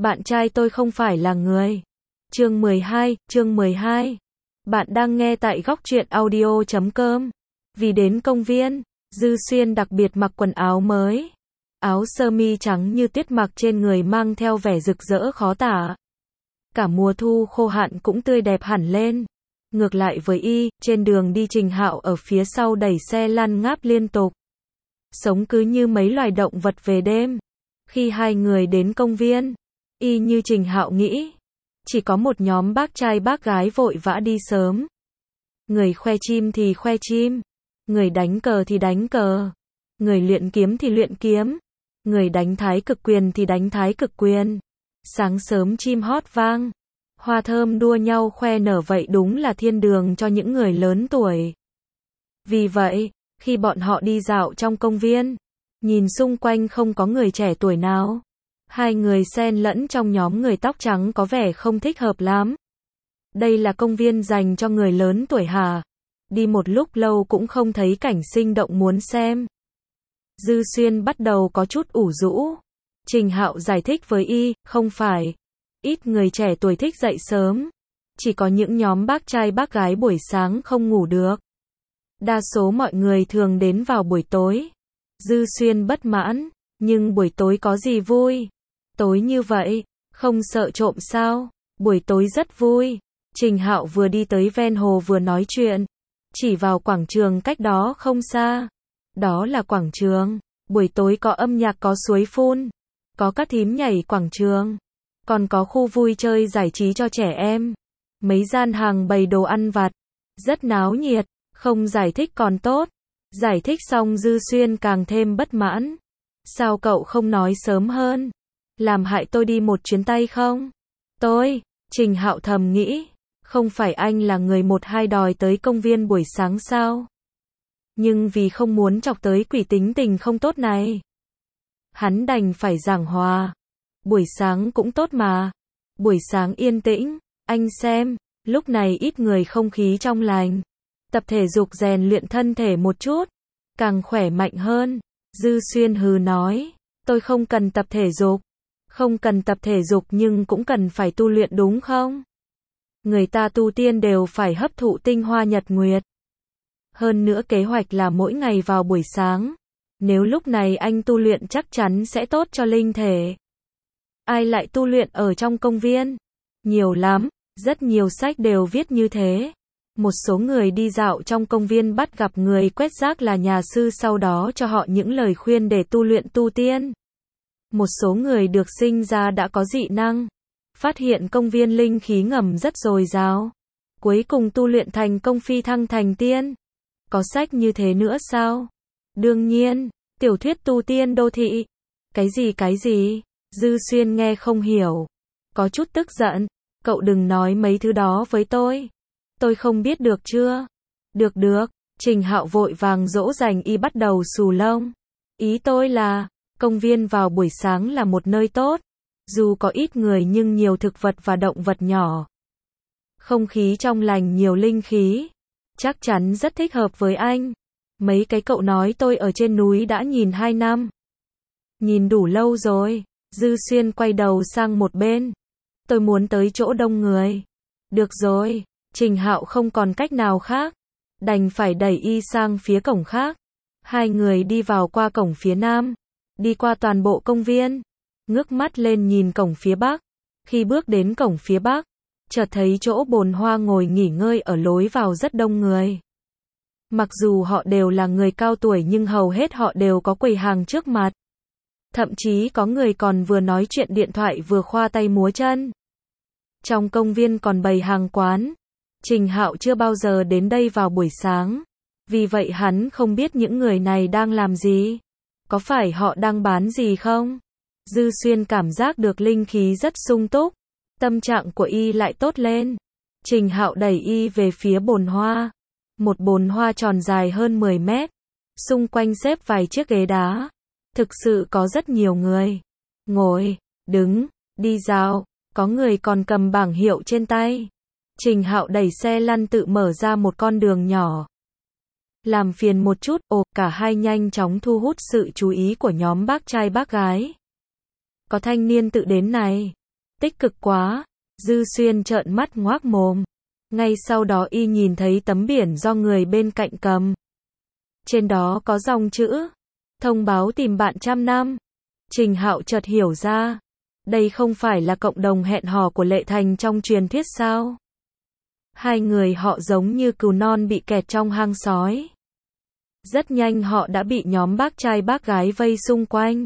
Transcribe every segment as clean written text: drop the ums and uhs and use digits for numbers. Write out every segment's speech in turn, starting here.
Bạn trai tôi không phải là người. Chương 12. Bạn đang nghe tại góc truyện audio.com. Vì đến công viên, Dư Xuyên đặc biệt mặc quần áo mới. Áo sơ mi trắng như tuyết mặc trên người mang theo vẻ rực rỡ khó tả. Cả mùa thu khô hạn cũng tươi đẹp hẳn lên. Ngược lại với y, trên đường đi Trình Hạo ở phía sau đẩy xe lăn ngáp liên tục. Sống cứ như mấy loài động vật về đêm. Khi hai người đến công viên, y như Trình Hạo nghĩ, chỉ có một nhóm bác trai bác gái vội vã đi sớm. Người khoe chim thì khoe chim, người đánh cờ thì đánh cờ, người luyện kiếm thì luyện kiếm, người đánh thái cực quyền thì đánh thái cực quyền. Sáng sớm chim hót vang, hoa thơm đua nhau khoe nở, vậy đúng là thiên đường cho những người lớn tuổi. Vì vậy, khi bọn họ đi dạo trong công viên, nhìn xung quanh không có người trẻ tuổi nào. Hai người xen lẫn trong nhóm người tóc trắng có vẻ không thích hợp lắm. Đây là công viên dành cho người lớn tuổi hả? Đi một lúc lâu cũng không thấy cảnh sinh động muốn xem. Dư Xuyên bắt đầu có chút ủ rũ. Trình Hạo giải thích với y, không phải. Ít người trẻ tuổi thích dậy sớm. Chỉ có những nhóm bác trai bác gái buổi sáng không ngủ được. Đa số mọi người thường đến vào buổi tối. Dư Xuyên bất mãn, nhưng buổi tối có gì vui? Tối như vậy, không sợ trộm sao? Buổi tối rất vui. Trình Hạo vừa đi tới ven hồ vừa nói chuyện, chỉ vào quảng trường cách đó không xa. Đó là quảng trường. Buổi tối có âm nhạc, có suối phun, có các thím nhảy quảng trường, còn có khu vui chơi giải trí cho trẻ em. Mấy gian hàng bày đồ ăn vặt, rất náo nhiệt. Không giải thích còn tốt. Giải thích xong Dư Xuyên càng thêm bất mãn. Sao cậu không nói sớm hơn? Làm hại tôi đi một chuyến tay không? Trình Hạo thầm nghĩ, không phải anh là người một hai đòi tới công viên buổi sáng sao? Nhưng vì không muốn chọc tới quỷ tính tình không tốt này, hắn đành phải giảng hòa. Buổi sáng cũng tốt mà. Buổi sáng yên tĩnh, anh xem, lúc này ít người, không khí trong lành. Tập thể dục rèn luyện thân thể một chút, càng khỏe mạnh hơn. Dư Xuyên hừ nói, tôi không cần tập thể dục. Không cần tập thể dục nhưng cũng cần phải tu luyện đúng không? Người ta tu tiên đều phải hấp thụ tinh hoa nhật nguyệt. Hơn nữa kế hoạch là mỗi ngày vào buổi sáng. Nếu lúc này anh tu luyện chắc chắn sẽ tốt cho linh thể. Ai lại tu luyện ở trong công viên? Nhiều lắm, rất nhiều sách đều viết như thế. Một số người đi dạo trong công viên bắt gặp người quét rác là nhà sư, sau đó cho họ những lời khuyên để tu luyện tu tiên. Một số người được sinh ra đã có dị năng, phát hiện công viên linh khí ngầm rất dồi dào, cuối cùng tu luyện thành công, phi thăng thành tiên. Có sách như thế nữa sao? Đương nhiên, tiểu thuyết tu tiên đô thị. Cái gì? Dư Xuyên nghe không hiểu, có chút tức giận. Cậu đừng nói mấy thứ đó với tôi. Tôi không biết được chưa? Được, Trình Hạo vội vàng dỗ dành y, bắt đầu xù lông. Ý tôi là, công viên vào buổi sáng là một nơi tốt. Dù có ít người nhưng nhiều thực vật và động vật nhỏ. Không khí trong lành, nhiều linh khí. Chắc chắn rất thích hợp với anh. Mấy cái cậu nói tôi ở trên núi đã nhìn 2 năm. Nhìn đủ lâu rồi. Dư Xuyên quay đầu sang một bên. Tôi muốn tới chỗ đông người. Được rồi. Trình Hạo không còn cách nào khác, đành phải đẩy y sang phía cổng khác. Hai người đi vào qua cổng phía nam, đi qua toàn bộ công viên, ngước mắt lên nhìn cổng phía bắc. Khi bước đến cổng phía bắc, chợt thấy chỗ bồn hoa ngồi nghỉ ngơi ở lối vào rất đông người. Mặc dù họ đều là người cao tuổi nhưng hầu hết họ đều có quầy hàng trước mặt. Thậm chí có người còn vừa nói chuyện điện thoại vừa khoa tay múa chân. Trong công viên còn bày hàng quán. Trình Hạo chưa bao giờ đến đây vào buổi sáng, vì vậy hắn không biết những người này đang làm gì. Có phải họ đang bán gì không? Dư Xuyên cảm giác được linh khí rất sung túc, tâm trạng của y lại tốt lên. Trình Hạo đẩy y về phía bồn hoa. Một bồn hoa tròn dài hơn 10 mét, xung quanh xếp vài chiếc ghế đá. Thực sự có rất nhiều người ngồi, đứng, đi dạo, có người còn cầm bảng hiệu trên tay. Trình Hạo đẩy xe lăn tự mở ra một con đường nhỏ. Làm phiền một chút, cả hai nhanh chóng thu hút sự chú ý của nhóm bác trai bác gái. Có thanh niên tự đến này. Tích cực quá. Dư Xuyên trợn mắt ngoác mồm. Ngay sau đó y nhìn thấy tấm biển do người bên cạnh cầm. Trên đó có dòng chữ thông báo tìm bạn trăm năm. Trình Hạo chợt hiểu ra, đây không phải là cộng đồng hẹn hò của Lệ Thành trong truyền thuyết sao? Hai người họ giống như cừu non bị kẹt trong hang sói. Rất nhanh họ đã bị nhóm bác trai bác gái vây xung quanh.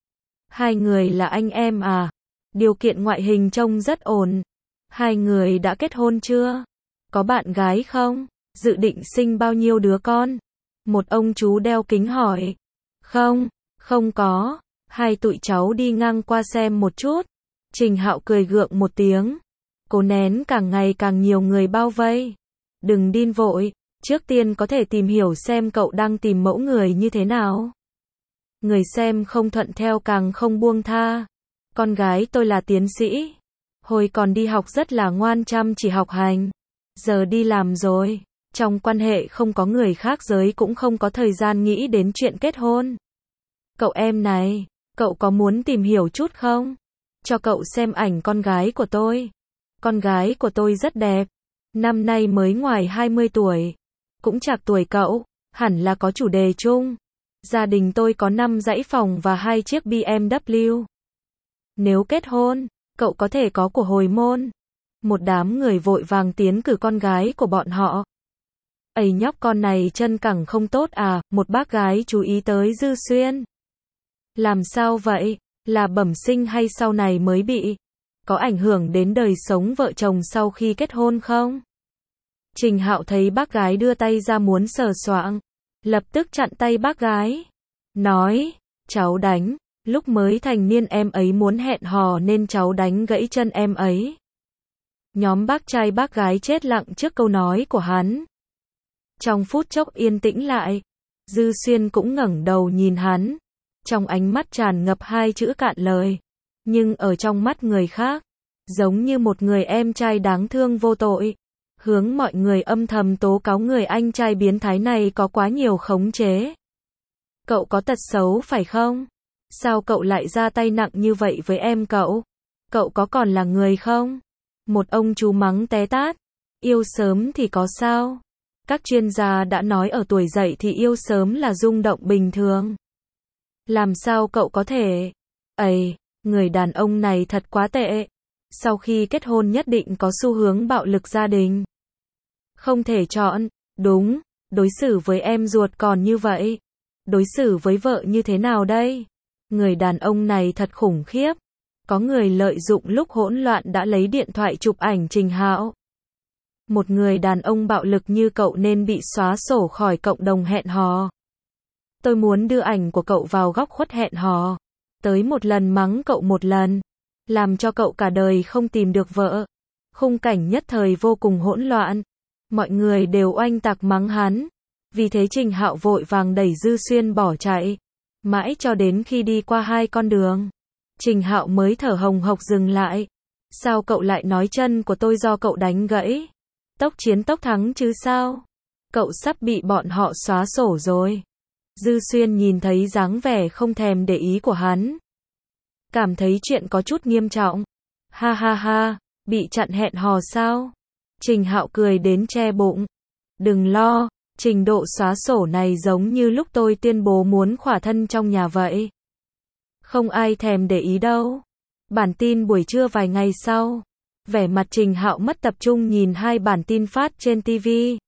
Hai người là anh em à? Điều kiện ngoại hình trông rất ổn. Hai người đã kết hôn chưa? Có bạn gái không? Dự định sinh bao nhiêu đứa con? Một ông chú đeo kính hỏi. Không, không có. Hai tụi cháu đi ngang qua xem một chút. Trình Hạo cười gượng một tiếng. Cố nén càng ngày càng nhiều người bao vây. Đừng điên vội, trước tiên có thể tìm hiểu xem cậu đang tìm mẫu người như thế nào. Người xem không thuận theo càng không buông tha. Con gái tôi là tiến sĩ. Hồi còn đi học rất là ngoan chăm chỉ học hành. Giờ đi làm rồi. Trong quan hệ không có người khác giới cũng không có thời gian nghĩ đến chuyện kết hôn. Cậu em này, cậu có muốn tìm hiểu chút không? Cho cậu xem ảnh con gái của tôi. Con gái của tôi rất đẹp. Năm nay mới ngoài 20 tuổi. Cũng chạc tuổi cậu, hẳn là có chủ đề chung. Gia đình tôi có 5 dãy phòng và 2 chiếc BMW. Nếu kết hôn, cậu có thể có của hồi môn. Một đám người vội vàng tiến cử con gái của bọn họ. Ây nhóc con này chân cẳng không tốt à? Một bác gái chú ý tới Dư Xuyên. Làm sao vậy? Là bẩm sinh hay sau này mới bị? Có ảnh hưởng đến đời sống vợ chồng sau khi kết hôn không? Trình Hạo thấy bác gái đưa tay ra muốn sờ soạng, lập tức chặn tay bác gái. Nói, cháu đánh, lúc mới thành niên em ấy muốn hẹn hò nên cháu đánh gãy chân em ấy. Nhóm bác trai bác gái chết lặng trước câu nói của hắn. Trong phút chốc yên tĩnh lại, Dư Xuyên cũng ngẩng đầu nhìn hắn. Trong ánh mắt tràn ngập hai chữ cạn lời. Nhưng ở trong mắt người khác, giống như một người em trai đáng thương vô tội. Hướng mọi người âm thầm tố cáo người anh trai biến thái này có quá nhiều khống chế. Cậu có tật xấu phải không? Sao cậu lại ra tay nặng như vậy với em cậu? Cậu có còn là người không? Một ông chú mắng té tát. Yêu sớm thì có sao? Các chuyên gia đã nói ở tuổi dậy thì yêu sớm là rung động bình thường. Làm sao cậu có thể? Ây, người đàn ông này thật quá tệ. Sau khi kết hôn nhất định có xu hướng bạo lực gia đình. Không thể chọn, đúng, đối xử với em ruột còn như vậy. Đối xử với vợ như thế nào đây? Người đàn ông này thật khủng khiếp. Có người lợi dụng lúc hỗn loạn đã lấy điện thoại chụp ảnh Trình Hạo. Một người đàn ông bạo lực như cậu nên bị xóa sổ khỏi cộng đồng hẹn hò. Tôi muốn đưa ảnh của cậu vào góc khuất hẹn hò. Tới một lần mắng cậu một lần. Làm cho cậu cả đời không tìm được vợ. Khung cảnh nhất thời vô cùng hỗn loạn. Mọi người đều oanh tạc mắng hắn. Vì thế Trình Hạo vội vàng đẩy Dư Xuyên bỏ chạy. Mãi cho đến khi đi qua hai con đường, Trình Hạo mới thở hồng hộc dừng lại. Sao cậu lại nói chân của tôi do cậu đánh gãy? Tốc chiến tốc thắng chứ sao? Cậu sắp bị bọn họ xóa sổ rồi. Dư Xuyên nhìn thấy dáng vẻ không thèm để ý của hắn. Cảm thấy chuyện có chút nghiêm trọng. Ha ha ha, bị chặn hẹn hò sao? Trình Hạo cười đến che bụng. Đừng lo, trình độ xóa sổ này giống như lúc tôi tuyên bố muốn khỏa thân trong nhà vậy. Không ai thèm để ý đâu. Bản tin buổi trưa vài ngày sau. Vẻ mặt Trình Hạo mất tập trung nhìn hai bản tin phát trên TV.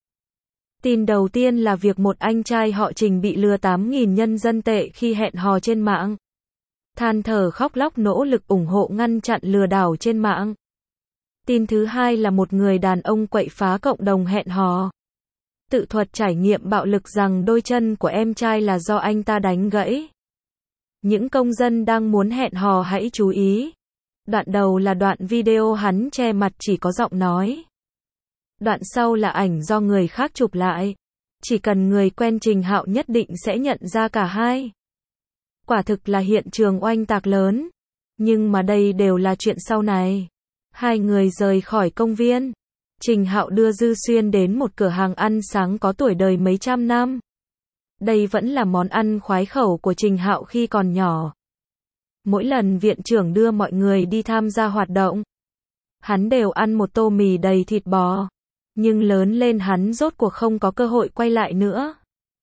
Tin đầu tiên là việc một anh trai họ Trình bị lừa 8.000 nhân dân tệ khi hẹn hò trên mạng. Than thở khóc lóc nỗ lực ủng hộ ngăn chặn lừa đảo trên mạng. Tin thứ hai là một người đàn ông quậy phá cộng đồng hẹn hò. Tự thuật trải nghiệm bạo lực rằng đôi chân của em trai là do anh ta đánh gãy. Những công dân đang muốn hẹn hò hãy chú ý. Đoạn đầu là đoạn video hắn che mặt chỉ có giọng nói. Đoạn sau là ảnh do người khác chụp lại. Chỉ cần người quen Trình Hạo nhất định sẽ nhận ra cả hai. Quả thực là hiện trường oanh tạc lớn. Nhưng mà đây đều là chuyện sau này. Hai người rời khỏi công viên. Trình Hạo đưa Dư Xuyên đến một cửa hàng ăn sáng có tuổi đời mấy trăm năm. Đây vẫn là món ăn khoái khẩu của Trình Hạo khi còn nhỏ. Mỗi lần viện trưởng đưa mọi người đi tham gia hoạt động, hắn đều ăn một tô mì đầy thịt bò. Nhưng lớn lên hắn rốt cuộc không có cơ hội quay lại nữa.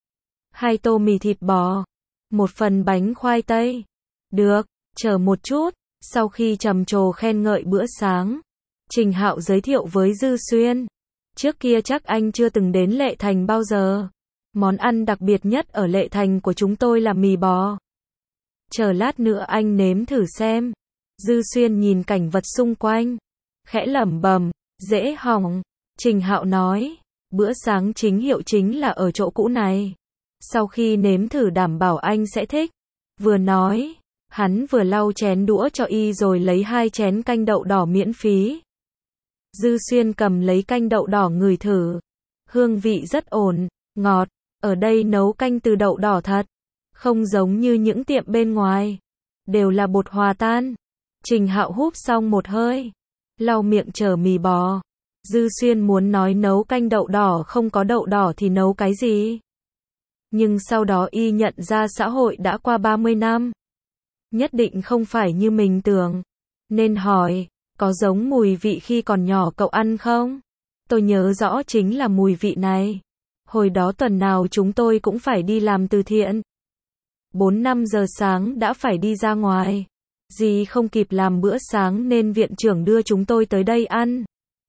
2 tô mì thịt bò, 1 phần bánh khoai tây. Được, chờ một chút. Sau khi trầm trồ khen ngợi bữa sáng, Trình Hạo giới thiệu với Dư Xuyên. Trước kia chắc anh chưa từng đến Lệ Thành bao giờ. Món ăn đặc biệt nhất ở Lệ Thành của chúng tôi là mì bò. Chờ lát nữa anh nếm thử xem. Dư Xuyên nhìn cảnh vật xung quanh, khẽ lẩm bẩm, dễ hỏng. Trình Hạo nói, bữa sáng chính hiệu chính là ở chỗ cũ này. Sau khi nếm thử đảm bảo anh sẽ thích. Vừa nói, hắn vừa lau chén đũa cho y rồi lấy 2 chén canh đậu đỏ miễn phí. Dư Xuyên cầm lấy canh đậu đỏ ngửi thử. Hương vị rất ổn, ngọt. Ở đây nấu canh từ đậu đỏ thật. Không giống như những tiệm bên ngoài. Đều là bột hòa tan. Trình Hạo húp xong một hơi, lau miệng chờ mì bò. Dư Xuyên muốn nói nấu canh đậu đỏ không có đậu đỏ thì nấu cái gì. Nhưng sau đó y nhận ra xã hội đã qua 30 năm. Nhất định không phải như mình tưởng. Nên hỏi, có giống mùi vị khi còn nhỏ cậu ăn không? Tôi nhớ rõ chính là mùi vị này. Hồi đó tuần nào chúng tôi cũng phải đi làm từ thiện. 4-5 giờ sáng đã phải đi ra ngoài. Dì không kịp làm bữa sáng nên viện trưởng đưa chúng tôi tới đây ăn.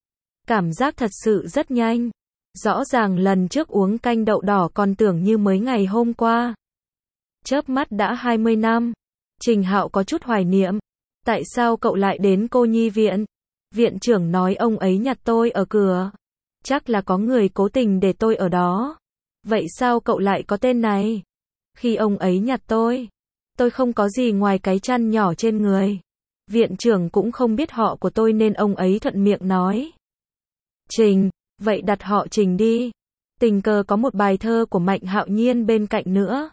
Cảm giác thật sự rất nhanh. Rõ ràng lần trước uống canh đậu đỏ còn tưởng như mới ngày hôm qua. Chớp mắt đã 20 năm. Trình Hạo có chút hoài niệm. Tại sao cậu lại đến cô nhi viện? Viện trưởng nói ông ấy nhặt tôi ở cửa. Chắc là có người cố tình để tôi ở đó. Vậy sao cậu lại có tên này? Khi ông ấy nhặt tôi không có gì ngoài cái chăn nhỏ trên người. Viện trưởng cũng không biết họ của tôi nên ông ấy thuận miệng nói. Trình, vậy đặt họ Trình đi. Tình cờ có một bài thơ của Mạnh Hạo Nhiên bên cạnh nữa.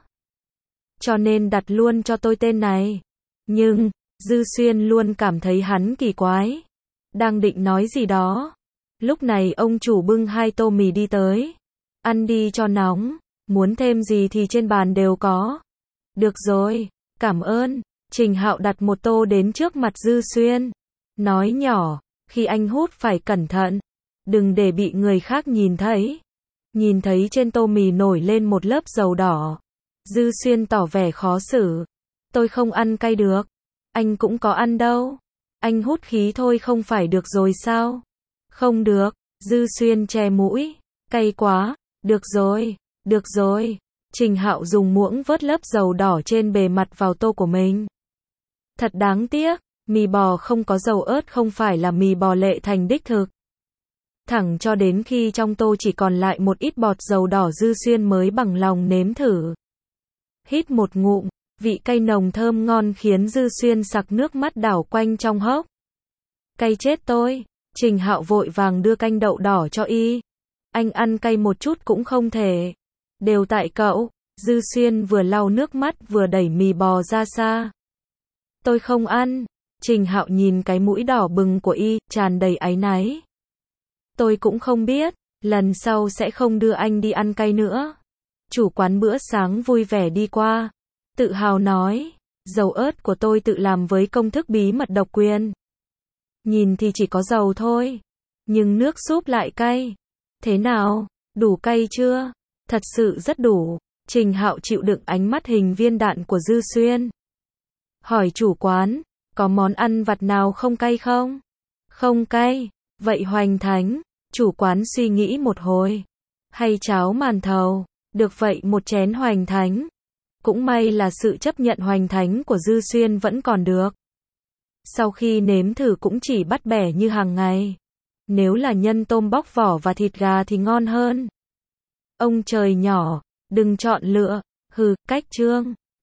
Cho nên đặt luôn cho tôi tên này. Nhưng, Dư Xuyên luôn cảm thấy hắn kỳ quái. Đang định nói gì đó. Lúc này ông chủ bưng 2 tô mì đi tới. Ăn đi cho nóng. Muốn thêm gì thì trên bàn đều có. Được rồi, cảm ơn. Trình Hạo đặt một tô đến trước mặt Dư Xuyên. Nói nhỏ, khi anh hút phải cẩn thận. Đừng để bị người khác nhìn thấy. Nhìn thấy trên tô mì nổi lên một lớp dầu đỏ. Dư Xuyên tỏ vẻ khó xử. Tôi không ăn cay được. Anh cũng có ăn đâu. Anh hút khí thôi không phải được rồi sao? Không được. Dư Xuyên che mũi. Cay quá. Được rồi. Được rồi. Trình Hạo dùng muỗng vớt lớp dầu đỏ trên bề mặt vào tô của mình. Thật đáng tiếc. Mì bò không có dầu ớt không phải là mì bò Lệ Thành đích thực. Thẳng cho đến khi trong tô chỉ còn lại một ít bọt dầu đỏ Dư Xuyên mới bằng lòng nếm thử. Hít một ngụm, vị cay nồng thơm ngon khiến Dư Xuyên sặc nước mắt đảo quanh trong hốc. Cay chết tôi. Trình Hạo vội vàng đưa canh đậu đỏ cho y. Anh ăn cay một chút cũng không thể. Đều tại cậu. Dư Xuyên vừa lau nước mắt vừa đẩy mì bò ra xa. Tôi không ăn. Trình Hạo nhìn cái mũi đỏ bừng của y, tràn đầy áy náy. Tôi cũng không biết, lần sau sẽ không đưa anh đi ăn cay nữa. Chủ quán bữa sáng vui vẻ đi qua, tự hào nói, dầu ớt của tôi tự làm với công thức bí mật độc quyền. Nhìn thì chỉ có dầu thôi, nhưng nước súp lại cay. Thế nào, đủ cay chưa? Thật sự rất đủ. Trình Hạo chịu đựng ánh mắt hình viên đạn của Dư Xuyên. Hỏi chủ quán, có món ăn vặt nào không cay không? Không cay. Vậy hoành thánh. Chủ quán suy nghĩ một hồi. Hay cháo màn thầu. Được vậy một chén hoành thánh. Cũng may là sự chấp nhận hoành thánh của Dư Xuyên vẫn còn được. Sau khi nếm thử cũng chỉ bắt bẻ như hàng ngày. Nếu là nhân tôm bóc vỏ và thịt gà thì ngon hơn. Ông trời nhỏ, đừng chọn lựa. Hừ, cách chương.